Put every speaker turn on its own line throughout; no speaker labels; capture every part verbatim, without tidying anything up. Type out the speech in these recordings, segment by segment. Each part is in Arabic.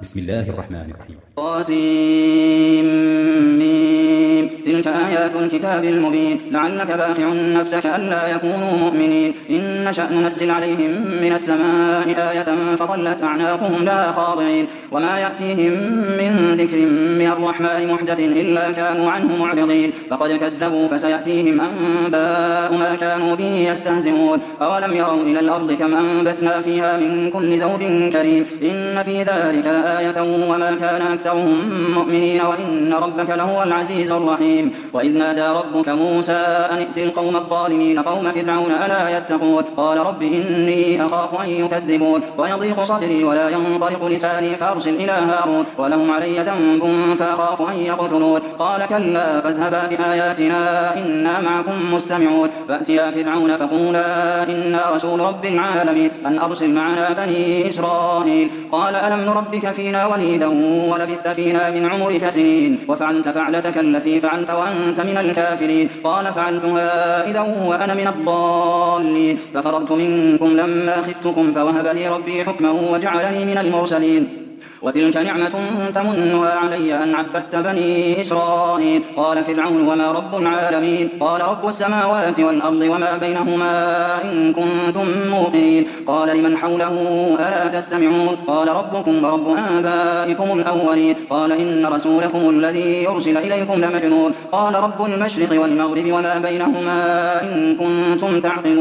بسم الله الرحمن الرحيم.
طاسيم. تلك آيات الكتاب المبين لعلك باخع نفسك ألا يكونوا مؤمنين. إن نشأ ننزل عليهم من السماء آية فظلت أعناقهم لها خاضعين وما يأتيهم من ذكر من الرحمن محدث إلا كانوا عنه معرضين. فقد كذبوا فسيأتيهم أنباء ما كانوا به يستهزئون. أولم يروا إلى الأرض كم أنبتنا فيها من كل زوج كريم. إن في ذلك لآية وما كان أكثرهم مؤمنين وإن ربك لهو العزيز الرحيم. وإذ نادى ربك موسى أن ائت القوم الظالمين قوم فرعون ألا يتقون. قال رب إني أخاف أن يكذبون ويضيق صدري ولا ينطلق لساني فأرسل إلى هارون ولهم علي ذنب فأخاف أن يقتلون. قال كلا فاذهبا بآياتنا إنا معكم مستمعون. فأتيا فرعون فقولا إنا رسول رب العالمين أن أرسل معنا بني إسرائيل. قال ألم نربك فينا وليدا ولبثت فينا من عمرك سنين وفعلت فعلتك التي فعلت وأنت من الكافرين. قال فعلتها إذا وأنا من الضالين ففررت منكم لما خفتكم فوهب لي ربي حكما وجعلني من المرسلين. وتلك نعمة تمنها علي أن عبدت بني إسرائيل. قال فرعون وما رب العالمين. قال رب السماوات والأرض وما بينهما إن كنتم موقنين. قال لمن حوله ألا تستمعون. قال ربكم ورب آبائكم الأولين. قال إن رسولكم الذي يرسل إليكم لمجنون. قال رب المشرق والمغرب وما بينهما إن كنتم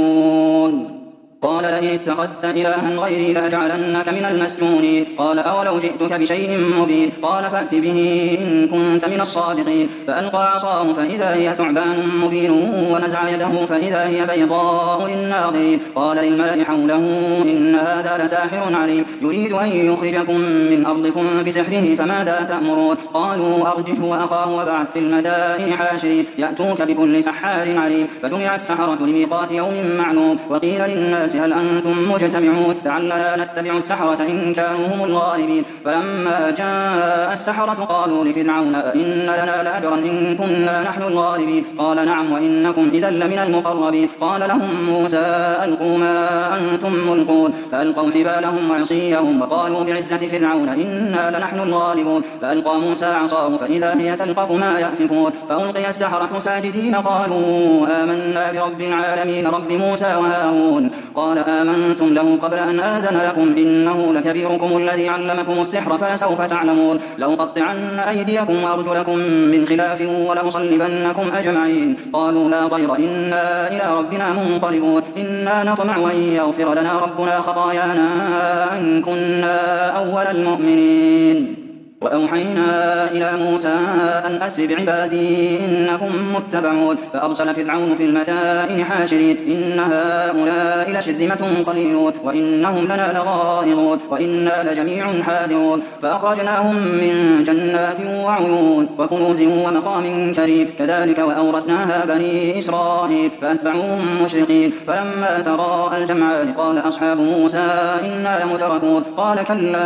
تعقلون. قال لئن اتخذت إلها غيري لأجعلنك من المسجونين. قال أولو جئتك بشيء مبين. قال فأت به إن كنت من الصادقين. فألقى عصاه فإذا هي ثعبان مبين ونزع يده فإذا هي بيضاء للناظرين. قال للملأ حوله إن هذا لساحر عليم يريد أن يخرجكم من أرضكم بسحره فماذا تأمرون. قالوا أرجه وأخاه وابعث في المدائن حاشرين يأتوك بكل سحار عليم. فجمع السحرة لميقات يوم معلوم. وقيل للناس هل أنتم مجتمعون لعلنا نتبع السحرة إن كانوا هم الغالبين. فلما جاء السحرة قالوا لفرعون إن لنا لأجرا إن كنا نحن الغالبين. قال نعم وإنكم إذا لمن المقربين. قال لهم موسى ألقوا ما أنتم ملقون. فألقوا حبالهم وعصيهم وقالوا بعزة فرعون إنا لنحن الغالبون. فألقى موسى عصاه فإذا هي تلقف ما يأفكون. فألقي السحرة ساجدين قالوا آمنا برب العالمين رب موسى وهارون. قال آمنتم له قبل أن آذن لكم إنه لكبيركم الذي علمكم السحر فلسوف تعلمون. لأقطعن أيديكم وأرجلكم من خلاف ولأصلبنكم أجمعين. قالوا لا ضير إنا إلى ربنا منقلبون. إنا نطمع أن يغفر لنا ربنا خطايانا أن كنا أول المؤمنين. وأوحينا إلى موسى أن أسر بعبادي إنكم متبعون. فأرسل فرعون في المدائن حاشرين إن هؤلاء لشرذمة قليلون وإنهم لنا لغائظون وإنا لجميع حاذرون. فأخرجناهم من جنات وعيون وكنوز ومقام كريم. كذلك وأورثناها بني إسرائيل فأتبعوهم مشرقين. فلما تراءى الجمعان قال أصحاب موسى إنا لمدركون. قال كلا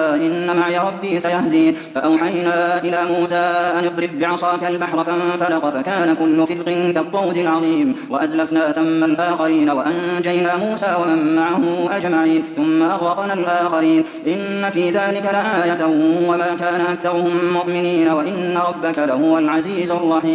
إن معي ربي سيهدين. فأوحينا إلى موسى أن اضرب بعصاك البحر فانفلق فكان كل فرق كالطود العظيم. وأزلفنا ثم الآخرين وأنجينا موسى ومن معه أجمعين ثم أغرقنا الآخرين. إن في ذلك لآية وما كان أكثرهم مؤمنين وإن ربك لهو العزيز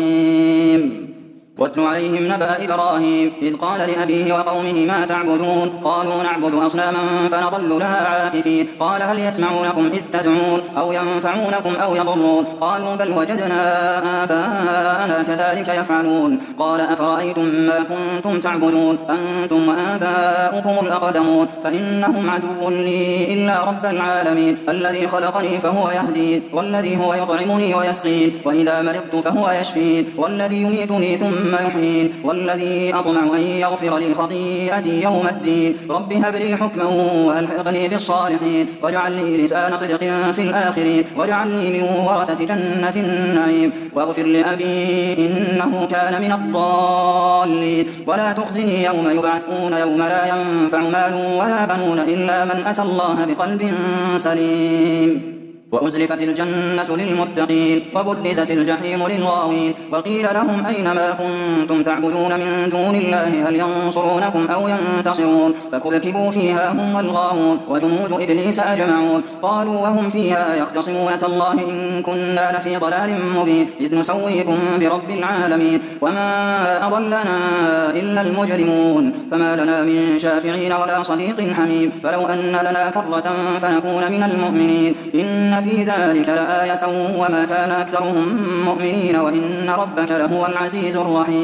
الرحيم. واتل عليهم نبأ إبراهيم إذ قال لأبيه وقومه ما تعبدون. قالوا نعبد أصناما فنظل لها عاكفين. قال هل يسمعونكم إذ تدعون أو ينفعونكم أو يضرون. قالوا بل وجدنا آباءنا كذلك يفعلون. قال أفرأيتم ما كنتم تعبدون أنتم وآباؤكم الأقدمون فإنهم عدو لي إلا رب العالمين الذي خلقني فهو يهدين والذي هو يطعمني ويسقين وإذا مرضت فهو يشفين والذي يميتني ثم ثم يحيين والذي أطمع أن يغفر لي خطيئتي يوم الدين. رب هب لي حكما وألحقني بالصالحين واجعل لي لسان صدق في الآخرين واجعلني من ورثة جنة النعيم. واغفر لأبي إنه كان من الضالين ولا تخزني يوم يبعثون يوم لا ينفع مال ولا بنون إلا من أتى الله بقلب سليم. وأزلفت الجنة للمتقين وبرزت الجحيم للغاوين وقيل لهم أين ما كنتم تعبدون من دون الله هل ينصرونكم أو ينتصرون فكبكبوا فيها هم والغاوون وجنود إبليس أجمعون قالوا وهم فيها يختصمون تالله إن كنا لفي ضلال مبين إذ نسويكم برب العالمين وما أضلنا إلا المجرمون فما لنا من شافعين ولا صديق حميم فلو أن لنا كرة فنكون من المؤمنين إن في ذلك لآية وما كان أكثرهم مؤمنين وإن ربك لهو العزيز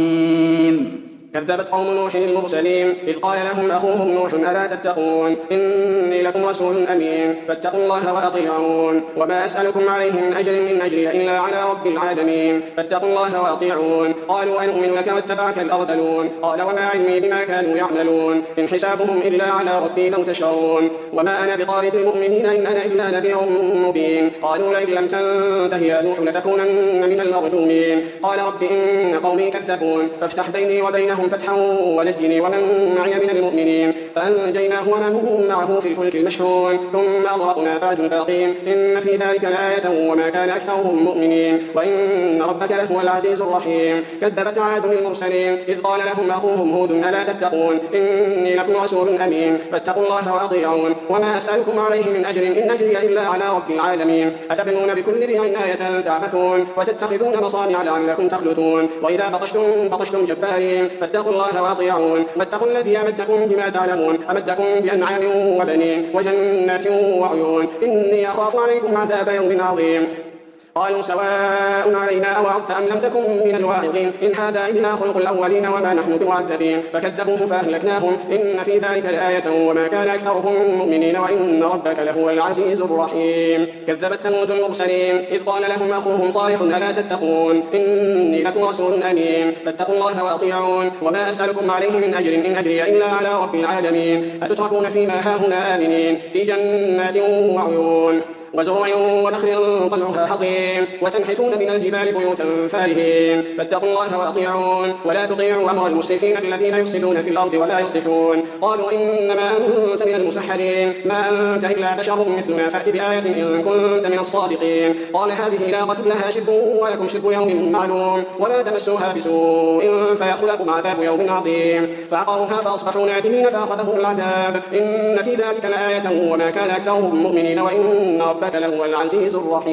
الرحيم.
كذبت قوم نوح المرسلين إذ قال لهم أخوهم نوح ألا تتقون إني لكم رسول أمين فاتقوا الله وأطيعون وما أسألكم عليه من أجر من أجري إلا على رب العالمين فاتقوا الله وأطيعون قالوا أنؤمن لك واتبعك الأرذلون قال وما علمي بما كانوا يعملون إن حسابهم إلا على ربي لو تشعرون وما أنا بطارد المؤمنين إن أنا إلا نذير مبين قالوا لئن لم تنته يا نوح لتكونن من المرجومين قال رب إن قومي كذبون فافتح بيني وبينهم فتحا ونجني ومن معي من المؤمنين فأنجيناه ومن معه في الفلك المشحون ثم أغرقنا بعد الباقين إن في ذلك لآية وما كان أكثرهم مؤمنين وإن ربك لهو العزيز الرحيم. كذبت عاد المرسلين إذ قال لهم أخوهم هود ألا تتقون إني لكم رسول أمين فاتقوا الله وأطيعون وما أسألكم عليه من أجر إن أجري إلا على رب العالمين أتبنون بكل ريع آية تعبثون وتتخذون مصانع لعلكم تخلدون وإذا بطشتم بطشتم جبارين فاتقوا الله وأطيعون واتقوا الذي أمدكم بما تعلمون أمدكم بأنعام وبنين وجنات وعيون إني أخاف عليكم عذاب يوم عظيم. قالوا سواء علينا أوعظت أم لم تكن من الواعظين إن هذا إلا خلق الأولين وما نحن بمعذبين فكذبوه فأهلكناهم إن في ذلك لآية وما كان أكثرهم مؤمنين وإن ربك لهو العزيز الرحيم. كذبت ثمود المرسلين إذ قال لهم أخوهم صالح ألا تتقون إني لكم رسول أمين فاتقوا الله وأطيعون وما أسألكم عليه من أجر إن أجري إلا على رب العالمين أتتركون فيما هاهنا آمنين في جنات وعيون وزرع ونخل طلعها حضيم وتنحتون من الجبال بيوتا فارهين فاتقوا الله وأطيعون ولا تطيعوا أمر المسرفين الذين يفسدون في الأرض ولا يصلحون قالوا إنما أنت من المسحرين ما أنت إلا بشر مثلنا فأت بآية إن كنت من الصادقين قال هذه ناقة لها شرب ولكم شرب يوم معلوم ولا تمسوها بسوء فيأخذكم عذاب يوم عظيم فعقروها فأصبحوا نادمين فأخذهم العذاب إن في ذلك لآية وما كان أكثرهم مؤمنين وإن ربك لهو العزيز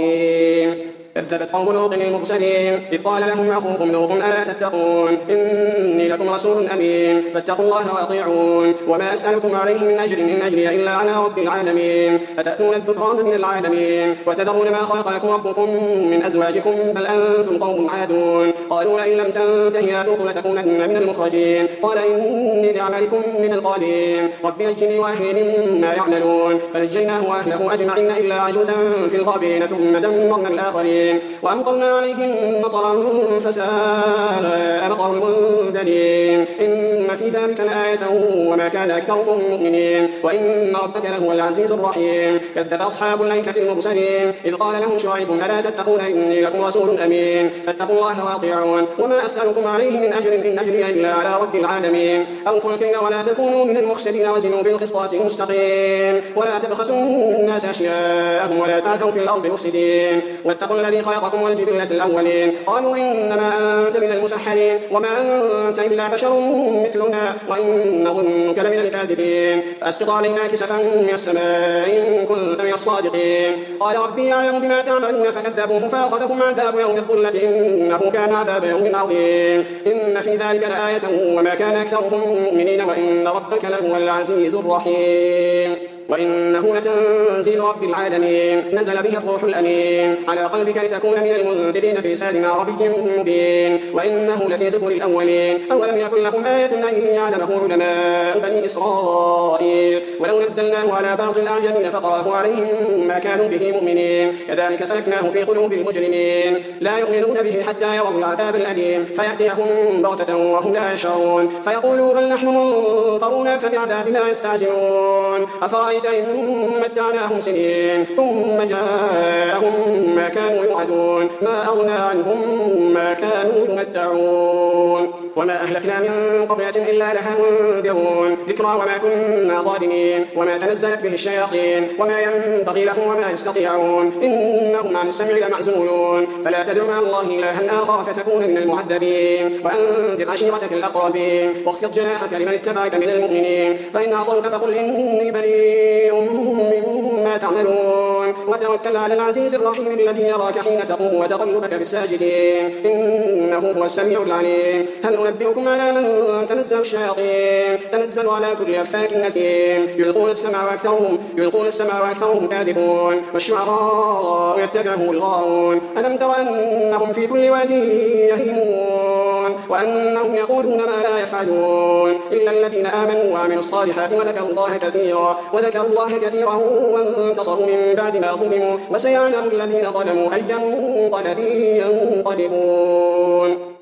الرحيم. كذبت قوم لوط المرسلين إذ قال لهم أخوهم لوط ألا تتقون إني لكم رسول أمين فاتقوا الله وأطيعون وما أسألكم عليه من أجر إن أجري إلا على رب العالمين أتأتون الذكران من العالمين وتذرون ما خلق لكم ربكم من أزواجكم بل أنتم قوم عادون قالوا لئن لم تنته يا لوط لتكونن من المخرجين قال إني لعملكم من القالين رب نجني وأهلي مما يعملون فنجيناه وأهله أجمعين إلا عجوزا في الغابرين ثم دمرنا الآخرين وأمطرنا عليهم مطرا فساء مطر المنذرين إن في ذلك لآية وما كان أكثرهم مؤمنين وإن ربك لهو العزيز الرحيم. كذب أصحاب الأيكة المرسلين إذ قال لهم شعيب ألا تتقون إني لكم رسول أمين فاتقوا الله وأطيعون وما أسألكم عليه من أجر إن أجري إلا على رب العالمين أوفوا الكيل ولا تكونوا من المخسرين وزنوا بالقسطاس المستقيم ولا تبخسوا الناس أشياءهم ولا تعثوا في الأرض مفسدين واتقوا الذي خلقكم والجبلة الأولين قالوا إنما أنت من المسحرين وما أنت إلا بشر مثلنا وإن نظنك لمن الكاذبين فأسقط علينا كسفا من السماء إن كنت من الصادقين قال ربي يعلم بما تعملون فكذبوه فأخذهم عذاب يوم الظلة إنه كان عذاب يوم عظيم إن في ذلك لآية وما كان أكثرهم مؤمنين وإن ربك لهو العزيز الرحيم. وإنه لتنزيل رب العالمين نزل به الروح الأمين على قلبك لتكون من المنذرين بلسان عربي مبين وإنه لفي زبر الأولين أولم يكن لهم آية أن يعلمه علماء بني إسرائيل ولو نزلناه على بعض الأعجمين فقرأه عليهم ما كانوا به مؤمنين كذلك سلكناه في قلوب المجرمين لا يؤمنون به حتى يروا العذاب الأليم فيأتيهم بغتة وهم لا يشعرون فيقولوا هل نحن منظرون فبعذابنا يستعجلون أفرأيت إن متعناهم سنين ثم جاءهم ما كانوا يوعدون ما أغنى عنهم ما كانوا يمتعون. وما أهلكنا من قرية إلا لها منذرون ذكرى وما كنا ظالمين وما تنزلت به الشياطين وما ينبغي لهم وما يستطيعون إنهم عن السمع لمعزولون فلا تدع مع الله إلها آخر فتكون من المعذبين وأنذر عشيرتك الأقربين واخفض جناحك لمن اتبعك من المؤمنين فإن عصوك فقل إني بريء مما تعملون وتوكل على العزيز الرحيم الذي يراك حين تقوم وتقلبك في الساجدين إنه هو السميع العليم هل أنبئكم على من تنزل الشياطين تنزل على كل أفاك أثيم يلقون السمع وأكثرهم يلقون السمع وأكثرهم كاذبون والشعراء يتبعهم الغاوون ألم تر أنهم في كل واد يهيمون وأنهم يقولون ما لا يفعلون إلا الذين آمنوا وعملوا الصالحات وذكروا الله كثيرا وذكروا الله كثيرا وانتصروا من بعد ما ظلموا وسيعلم الذين ظلموا أي منقلب ينقلبون.